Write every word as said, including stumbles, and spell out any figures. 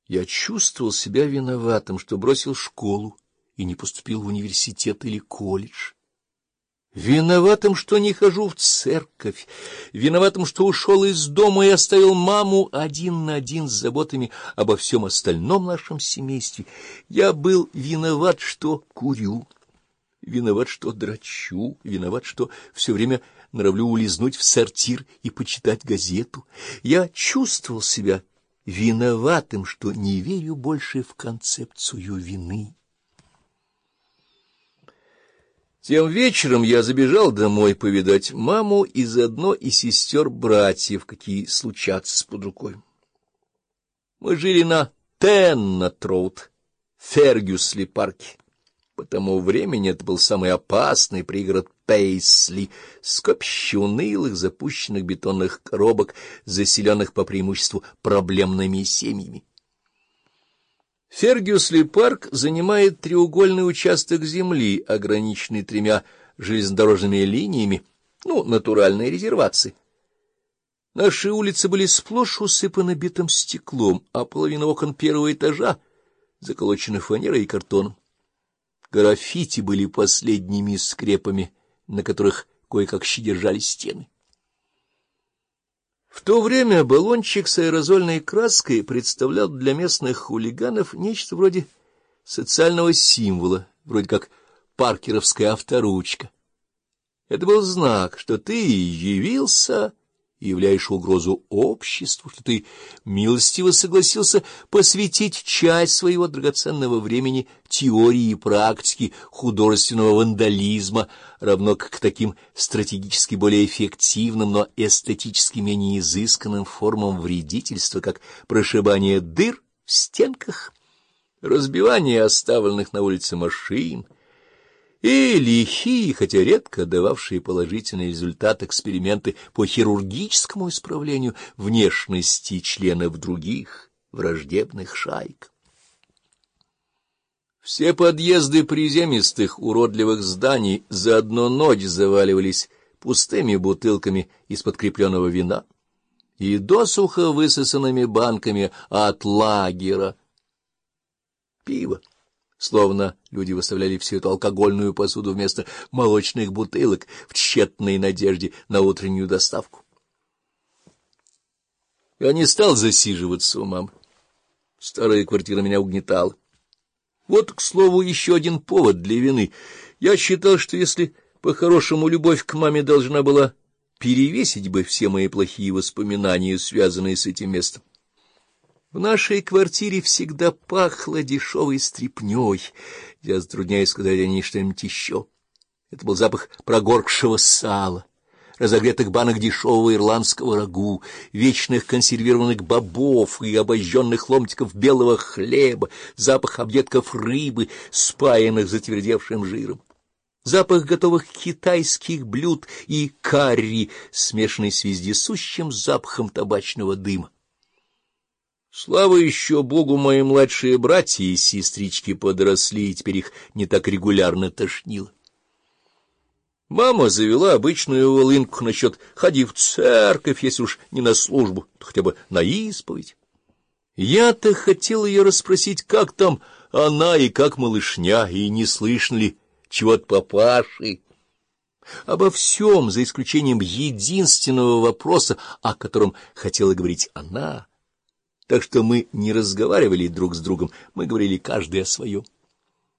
Я чувствовал себя виноватым, что бросил школу и не поступил в университет или колледж. Виноватым, что не хожу в церковь, виноватым, что ушел из дома и оставил маму один на один с заботами обо всем остальном нашем семействе. Я был виноват, что курю, виноват, что дрочу, виноват, что все время норовлю улизнуть в сортир и почитать газету. Я чувствовал себя виноватым, что не верю больше в концепцию вины. Тем вечером я забежал домой повидать маму и заодно и сестер-братьев, какие случатся под рукой. Мы жили на Теннет-роуд, Фергюсли-парке. По тому времени это был самый опасный пригород Пейсли, скопище унылых запущенных бетонных коробок, заселенных по преимуществу проблемными семьями. Фергюсли-парк занимает треугольный участок земли, ограниченный тремя железнодорожными линиями, ну, натуральные резервации. Наши улицы были сплошь усыпаны битым стеклом, а половина окон первого этажа заколочены фанерой и картоном. Граффити были последними скрепами, на которых кое-как еще держали стены. В то время баллончик с аэрозольной краской представлял для местных хулиганов нечто вроде социального символа, вроде как паркеровская авторучка. Это был знак, что ты явился и являешь угрозу обществу, что ты милостиво согласился посвятить часть своего драгоценного времени теории и практике художественного вандализма, равно как к таким стратегически более эффективным, но эстетически менее изысканным формам вредительства, как прошибание дыр в стенках, разбивание оставленных на улице машин, и лихие, хотя редко дававшие положительный результат эксперименты по хирургическому исправлению внешности членов других враждебных шаек. Все подъезды приземистых уродливых зданий за одну ночь заваливались пустыми бутылками из-под крепленного вина и досуха высосанными банками от лагера пива. Словно люди выставляли всю эту алкогольную посуду вместо молочных бутылок в тщетной надежде на утреннюю доставку. Я не стал засиживаться у мамы. Старая квартира меня угнетала. Вот, к слову, еще один повод для вины. Я считал, что если по-хорошему любовь к маме должна была перевесить бы все мои плохие воспоминания, связанные с этим местом. В нашей квартире всегда пахло дешевой стряпнёй. Я затрудняюсь сказать о ней что-нибудь еще. Это был запах прогоркшего сала, разогретых банок дешевого ирландского рагу, вечных консервированных бобов и обожженных ломтиков белого хлеба, запах объедков рыбы, спаянных затвердевшим жиром, запах готовых китайских блюд и карри, смешанный с вездесущим запахом табачного дыма. Слава еще Богу, мои младшие братья и сестрички подросли, и теперь их не так регулярно тошнило. Мама завела обычную волынку насчет «ходи в церковь, если уж не на службу, то хотя бы на исповедь». Я-то хотел ее расспросить, как там она и как малышня, и не слышно ли чего от папаши. Обо всем, за исключением единственного вопроса, о котором хотела говорить она. Так что мы не разговаривали друг с другом, мы говорили каждый о своем.